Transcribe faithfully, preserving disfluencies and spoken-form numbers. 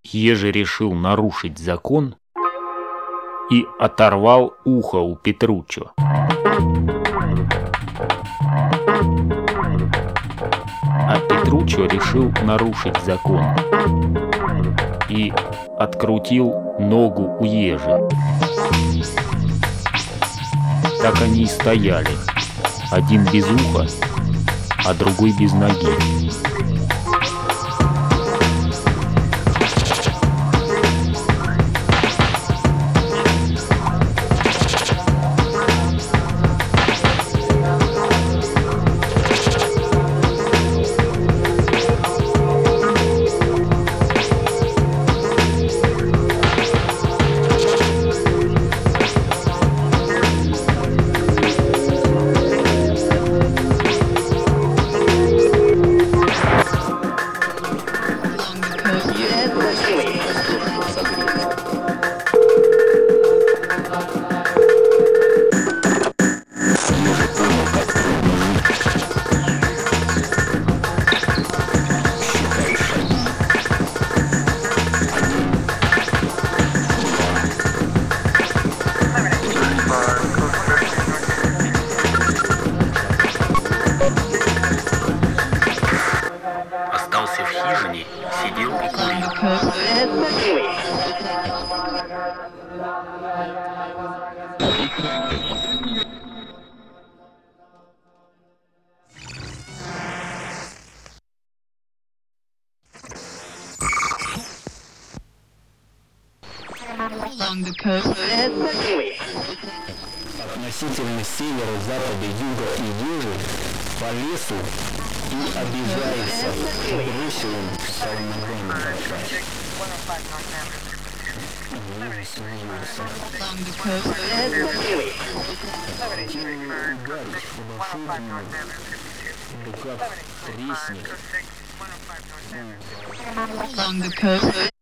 Ежи решил нарушить закон и оторвал ухо у Петруччо. А Петруччо решил нарушить закон и открутил ногу у ежи. Так они и стояли, один без уха, а другой без ноги. Остался в хижине, сидел и курил. Относительно севера, запада, юга и южа по лесу и обижается, бросил он стал ногами толкать. Ударить по большому, рука треснет.